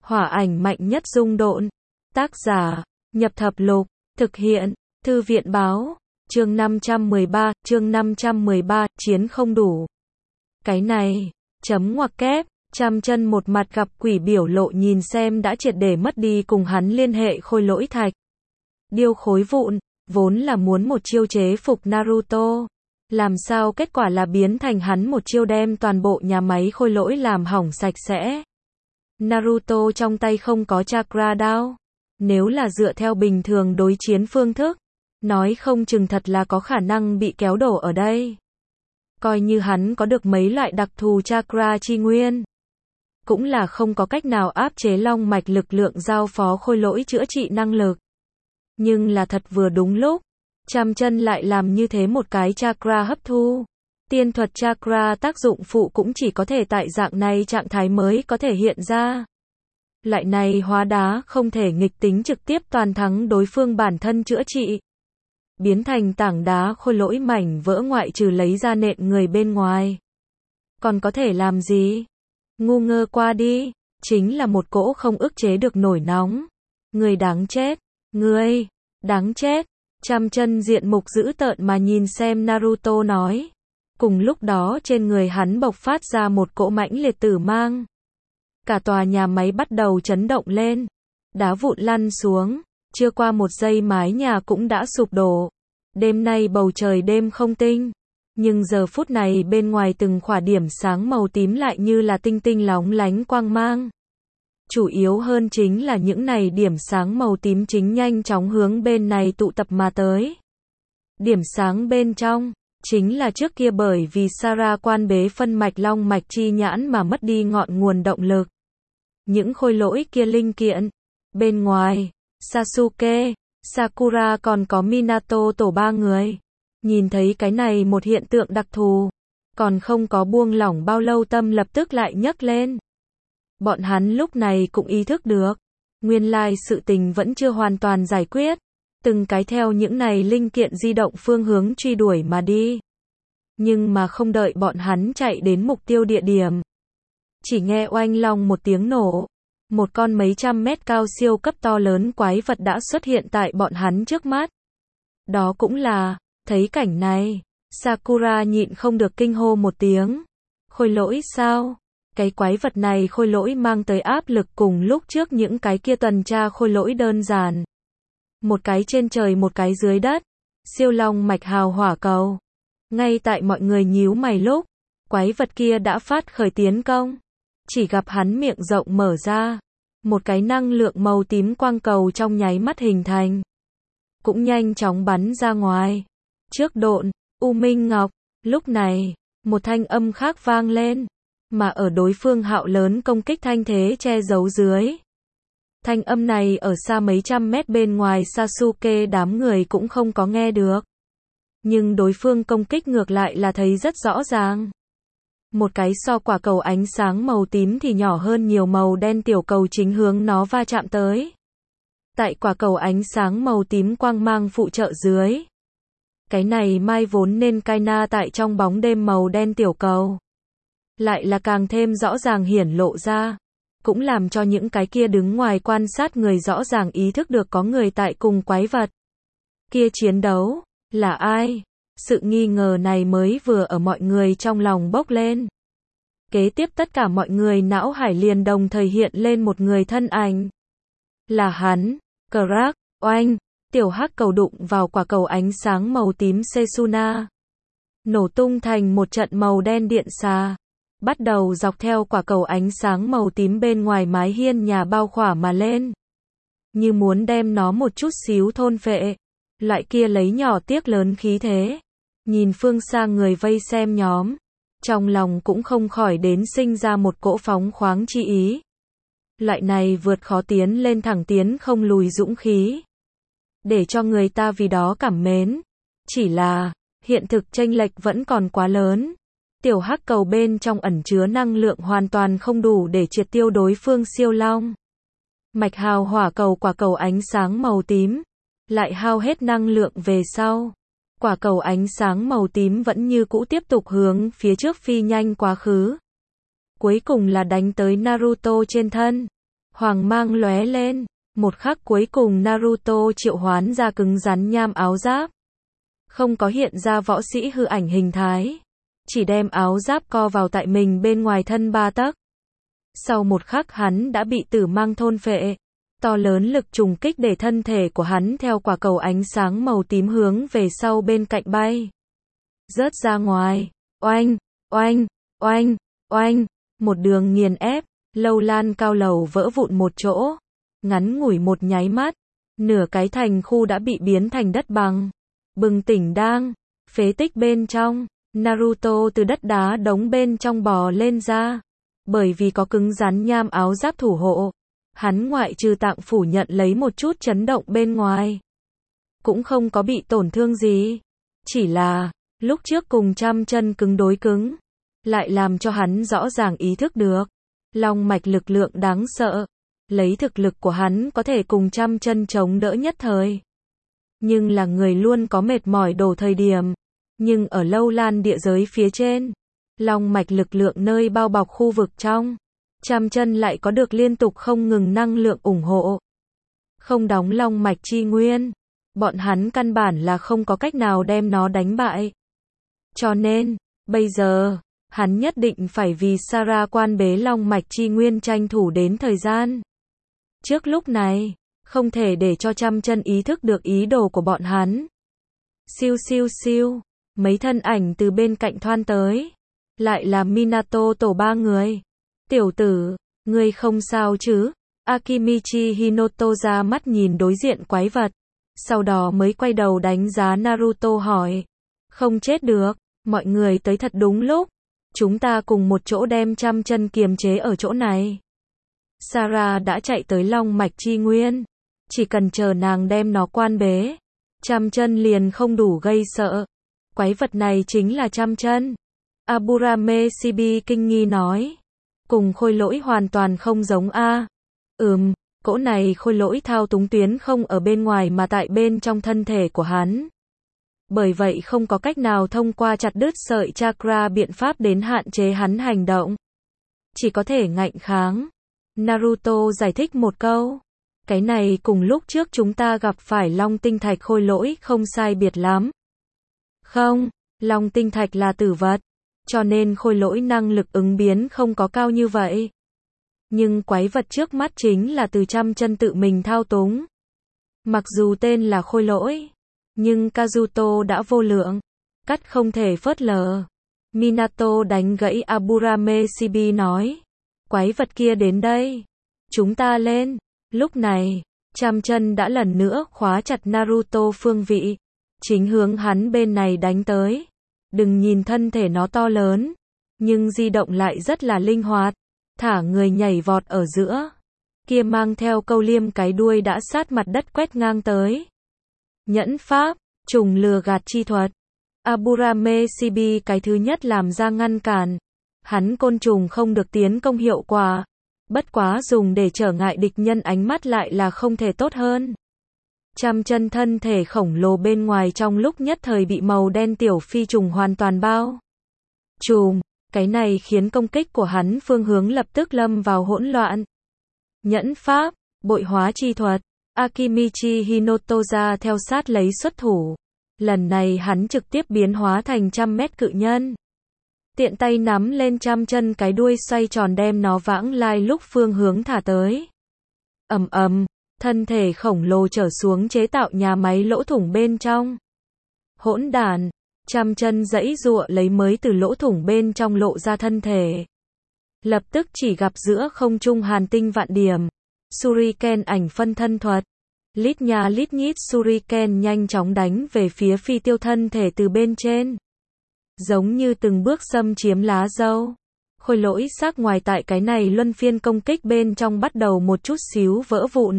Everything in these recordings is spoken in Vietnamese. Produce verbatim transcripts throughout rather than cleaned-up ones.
Hỏa ảnh mạnh nhất dung độn. Tác giả, Nhập Thập Lục, thực hiện, Thư viện báo, chương năm trăm mười ba, chương năm trăm mười ba, chiến không đủ. Cái này, chấm ngoặc kép, Trăm Chân một mặt gặp quỷ biểu lộ nhìn xem đã triệt để mất đi cùng hắn liên hệ khôi lỗi thạch. Điêu khối vụn, vốn là muốn một chiêu chế phục Naruto. Làm sao kết quả là biến thành hắn một chiêu đem toàn bộ nhà máy khôi lỗi làm hỏng sạch sẽ. Naruto trong tay không có chakra đao. Nếu là dựa theo bình thường đối chiến phương thức, nói không chừng thật là có khả năng bị kéo đổ ở đây. Coi như hắn có được mấy loại đặc thù chakra chi nguyên, cũng là không có cách nào áp chế long mạch lực lượng giao phó khôi lỗi chữa trị năng lực. Nhưng là thật vừa đúng lúc, Trăm Chân lại làm như thế một cái chakra hấp thu. Tiên thuật chakra tác dụng phụ cũng chỉ có thể tại dạng này trạng thái mới có thể hiện ra. Loại này hóa đá không thể nghịch tính trực tiếp toàn thắng đối phương bản thân chữa trị. Biến thành tảng đá khôi lỗi mảnh vỡ ngoại trừ lấy ra nện người bên ngoài. Còn có thể làm gì? Ngu ngơ qua đi, chính là một cỗ không ức chế được nổi nóng. Người đáng chết, ngươi, đáng chết. Trăm Chân diện mục dữ tợn mà nhìn xem Naruto nói. Cùng lúc đó trên người hắn bộc phát ra một cỗ mãnh liệt tử mang. Cả tòa nhà máy bắt đầu chấn động lên. Đá vụn lăn xuống. Chưa qua một giây mái nhà cũng đã sụp đổ. Đêm nay bầu trời đêm không tinh. Nhưng giờ phút này bên ngoài từng khỏa điểm sáng màu tím lại như là tinh tinh lóng lánh quang mang. Chủ yếu hơn chính là những này điểm sáng màu tím chính nhanh chóng hướng bên này tụ tập mà tới. Điểm sáng bên trong, chính là trước kia bởi vì Sara quan bế phân mạch long mạch chi nhãn mà mất đi ngọn nguồn động lực. Những khôi lỗi kia linh kiện. Bên ngoài, Sasuke, Sakura còn có Minato tổ ba người. Nhìn thấy cái này một hiện tượng đặc thù. Còn không có buông lỏng bao lâu tâm lập tức lại nhấc lên. Bọn hắn lúc này cũng ý thức được. Nguyên lai sự tình vẫn chưa hoàn toàn giải quyết. Từng cái theo những này linh kiện di động phương hướng truy đuổi mà đi. Nhưng mà không đợi bọn hắn chạy đến mục tiêu địa điểm. Chỉ nghe oanh long một tiếng nổ. Một con mấy trăm mét cao siêu cấp to lớn quái vật đã xuất hiện tại bọn hắn trước mắt. Đó cũng là, thấy cảnh này, Sakura nhịn không được kinh hô một tiếng. Khôi lỗi sao? Cái quái vật này khôi lỗi mang tới áp lực cùng lúc trước những cái kia tuần tra khôi lỗi đơn giản. Một cái trên trời một cái dưới đất. Siêu long mạch hào hỏa cầu. Ngay tại mọi người nhíu mày lúc, quái vật kia đã phát khởi tiến công. Chỉ gặp hắn miệng rộng mở ra. Một cái năng lượng màu tím quang cầu trong nháy mắt hình thành. Cũng nhanh chóng bắn ra ngoài. Trước độn, U Minh Ngọc. Lúc này, một thanh âm khác vang lên. Mà ở đối phương hạo lớn công kích thanh thế che giấu dưới. Thanh âm này ở xa mấy trăm mét bên ngoài Sasuke đám người cũng không có nghe được. Nhưng đối phương công kích ngược lại là thấy rất rõ ràng. Một cái so quả cầu ánh sáng màu tím thì nhỏ hơn nhiều màu đen tiểu cầu chính hướng nó va chạm tới. Tại quả cầu ánh sáng màu tím quang mang phụ trợ dưới. Cái này mai vốn nên cai na tại trong bóng đêm màu đen tiểu cầu. Lại là càng thêm rõ ràng hiển lộ ra. Cũng làm cho những cái kia đứng ngoài quan sát người rõ ràng ý thức được có người tại cùng quái vật. Kia chiến đấu, là ai? Sự nghi ngờ này mới vừa ở mọi người trong lòng bốc lên. Kế tiếp tất cả mọi người não hải liền đồng thời hiện lên một người thân ảnh. Là hắn, Crack, oanh, tiểu hắc cầu đụng vào quả cầu ánh sáng màu tím Setsuna. Nổ tung thành một trận màu đen điện xà. Bắt đầu dọc theo quả cầu ánh sáng màu tím bên ngoài mái hiên nhà bao khỏa mà lên. Như muốn đem nó một chút xíu thôn phệ. Loại kia lấy nhỏ tiếc lớn khí thế. Nhìn phương xa người vây xem nhóm. Trong lòng cũng không khỏi đến sinh ra một cỗ phóng khoáng chi ý. Loại này vượt khó tiến lên thẳng tiến không lùi dũng khí. Để cho người ta vì đó cảm mến. Chỉ là, hiện thực chênh lệch vẫn còn quá lớn. Tiểu hắc cầu bên trong ẩn chứa năng lượng hoàn toàn không đủ để triệt tiêu đối phương siêu long. Mạch hào hỏa cầu quả cầu ánh sáng màu tím. Lại hao hết năng lượng về sau. Quả cầu ánh sáng màu tím vẫn như cũ tiếp tục hướng phía trước phi nhanh quá khứ. Cuối cùng là đánh tới Naruto trên thân. Hoàng mang lóe lên, một khắc cuối cùng Naruto triệu hoán ra cứng rắn nham áo giáp. Không có hiện ra võ sĩ hư ảnh hình thái, chỉ đem áo giáp co vào tại mình bên ngoài thân ba tấc. Sau một khắc hắn đã bị tử mang thôn phệ, to lớn lực trùng kích để thân thể của hắn theo quả cầu ánh sáng màu tím hướng về sau bên cạnh bay. Rớt ra ngoài, oanh, oanh, oanh, oanh, một đường nghiền ép, lâu lan cao lầu vỡ vụn một chỗ, ngắn ngủi một nháy mắt, nửa cái thành khu đã bị biến thành đất bằng. Bừng tỉnh đang, phế tích bên trong, Naruto từ đất đá đống bên trong bò lên ra. Bởi vì có cứng rắn nham áo giáp thủ hộ, hắn ngoại trừ tạng phủ nhận lấy một chút chấn động bên ngoài, cũng không có bị tổn thương gì. Chỉ là, lúc trước cùng trăm chân cứng đối cứng, lại làm cho hắn rõ ràng ý thức được, long mạch lực lượng đáng sợ, lấy thực lực của hắn có thể cùng trăm chân chống đỡ nhất thời. Nhưng là người luôn có mệt mỏi đổ thời điểm, nhưng ở lâu lan địa giới phía trên, long mạch lực lượng nơi bao bọc khu vực trong, trăm chân lại có được liên tục không ngừng năng lượng ủng hộ. Không đóng long mạch chi nguyên, bọn hắn căn bản là không có cách nào đem nó đánh bại. Cho nên, bây giờ, hắn nhất định phải vì Sarah quan bế long mạch chi nguyên tranh thủ đến thời gian. Trước lúc này, không thể để cho trăm chân ý thức được ý đồ của bọn hắn. Siêu siêu siêu, mấy thân ảnh từ bên cạnh thoan tới. Lại là Minato tổ ba người. Tiểu tử, ngươi không sao chứ? Akimichi Hinoto ra mắt nhìn đối diện quái vật. Sau đó mới quay đầu đánh giá Naruto hỏi. Không chết được, mọi người tới thật đúng lúc. Chúng ta cùng một chỗ đem trăm chân kiềm chế ở chỗ này. Sarah đã chạy tới long mạch chi nguyên. Chỉ cần chờ nàng đem nó quan bế, trăm chân liền không đủ gây sợ. Quái vật này chính là trăm chân. Aburame Shibi kinh nghi nói. Cùng khôi lỗi hoàn toàn không giống a. Ừm, cỗ này khôi lỗi thao túng tuyến không ở bên ngoài mà tại bên trong thân thể của hắn. Bởi vậy không có cách nào thông qua chặt đứt sợi chakra biện pháp đến hạn chế hắn hành động. Chỉ có thể ngạnh kháng. Naruto giải thích một câu. Cái này cùng lúc trước chúng ta gặp phải long tinh thạch khôi lỗi không sai biệt lắm. Không, long tinh thạch là tử vật, cho nên khôi lỗi năng lực ứng biến không có cao như vậy. Nhưng quái vật trước mắt chính là từ trăm chân tự mình thao túng. Mặc dù tên là khôi lỗi, nhưng Kazuto đã vô lượng, cắt không thể phớt lờ. Minato đánh gãy Aburame Shibi nói. Quái vật kia đến đây. Chúng ta lên. Lúc này, trăm chân đã lần nữa khóa chặt Naruto phương vị. Chính hướng hắn bên này đánh tới. Đừng nhìn thân thể nó to lớn, nhưng di động lại rất là linh hoạt. Thả người nhảy vọt ở giữa. Kia mang theo câu liêm cái đuôi đã sát mặt đất quét ngang tới. Nhẫn pháp, trùng lừa gạt chi thuật. Aburame Shibi cái thứ nhất làm ra ngăn cản. Hắn côn trùng không được tiến công hiệu quả. Bất quá dùng để trở ngại địch nhân ánh mắt lại là không thể tốt hơn. Trăm chân thân thể khổng lồ bên ngoài trong lúc nhất thời bị màu đen tiểu phi trùng hoàn toàn bao trùm. Cái này khiến công kích của hắn phương hướng lập tức lâm vào hỗn loạn. Nhẫn pháp, bội hóa chi thuật. Akimichi Hinoto ra theo sát lấy xuất thủ. Lần này hắn trực tiếp biến hóa thành trăm mét cự nhân. Tiện tay nắm lên trăm chân cái đuôi xoay tròn đem nó vãng lai lúc phương hướng thả tới. Ầm ầm, thân thể khổng lồ trở xuống chế tạo nhà máy lỗ thủng bên trong. Hỗn đản, trăm chân giãy giụa lấy mới từ lỗ thủng bên trong lộ ra thân thể. Lập tức chỉ gặp giữa không trung hàn tinh vạn điểm. Shuriken ảnh phân thân thuật. Lít nhà lít nhít Shuriken nhanh chóng đánh về phía phi tiêu thân thể từ bên trên. Giống như từng bước xâm chiếm lá dâu. Khôi lỗi xác ngoài tại cái này luân phiên công kích bên trong bắt đầu một chút xíu vỡ vụn.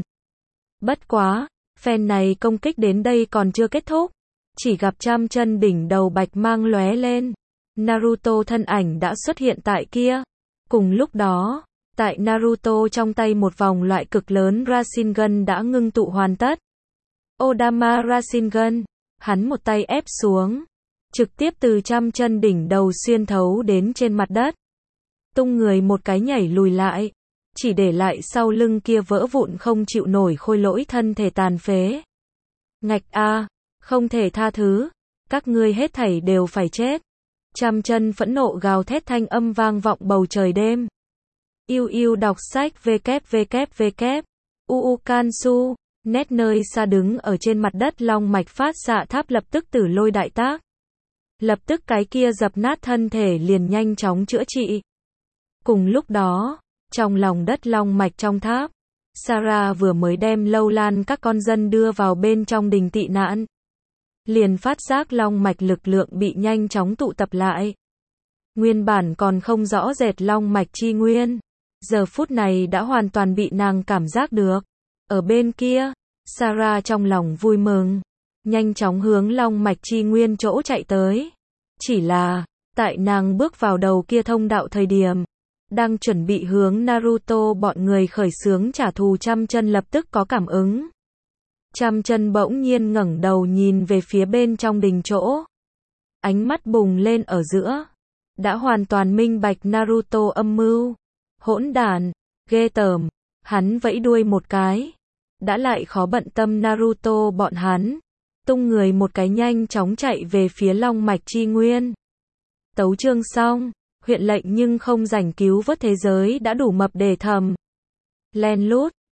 Bất quá, phen này công kích đến đây còn chưa kết thúc. Chỉ gặp trăm chân đỉnh đầu bạch mang lóe lên. Naruto thân ảnh đã xuất hiện tại kia. Cùng lúc đó, tại Naruto trong tay một vòng loại cực lớn Rasengan đã ngưng tụ hoàn tất. Odama Rasengan, hắn một tay ép xuống. Trực tiếp từ trăm chân đỉnh đầu xuyên thấu đến trên mặt đất. Tung người một cái nhảy lùi lại. chỉ để lại sau lưng kia vỡ vụn không chịu nổi khôi lỗi thân thể tàn phế. Ngạch a, không thể tha thứ, các ngươi hết thảy đều phải chết. Trăm chân phẫn nộ gào thét thanh âm vang vọng bầu trời đêm. Yêu yêu đọc sách www. Uu Kansu, nét nơi xa đứng ở trên mặt đất long mạch phát xạ tháp lập tức tử lôi đại tác. Lập tức cái kia dập nát thân thể liền nhanh chóng chữa trị. Cùng lúc đó, trong lòng đất long mạch trong tháp, Sarah vừa mới đem lâu lan các con dân đưa vào bên trong đình tị nạn. Liền phát giác long mạch lực lượng bị nhanh chóng tụ tập lại. Nguyên bản còn không rõ rệt long mạch chi nguyên. Giờ phút này đã hoàn toàn bị nàng cảm giác được. Ở bên kia, Sarah trong lòng vui mừng. Nhanh chóng hướng long mạch chi nguyên chỗ chạy tới. Chỉ là, tại nàng bước vào đầu kia thông đạo thời điểm, đang chuẩn bị hướng Naruto bọn người khởi xướng trả thù trăm chân lập tức có cảm ứng. Trăm chân bỗng nhiên ngẩng đầu nhìn về phía bên trong đình chỗ. Ánh mắt bùng lên ở giữa. Đã hoàn toàn minh bạch Naruto âm mưu. Hỗn đản, ghê tởm, hắn vẫy đuôi một cái. Đã lại khó bận tâm Naruto bọn hắn. Tung người một cái nhanh chóng chạy về phía long mạch chi nguyên. Tấu chương xong, huyện lệnh nhưng không rảnh cứu vớt thế giới đã đủ mập để thầm. Len lút,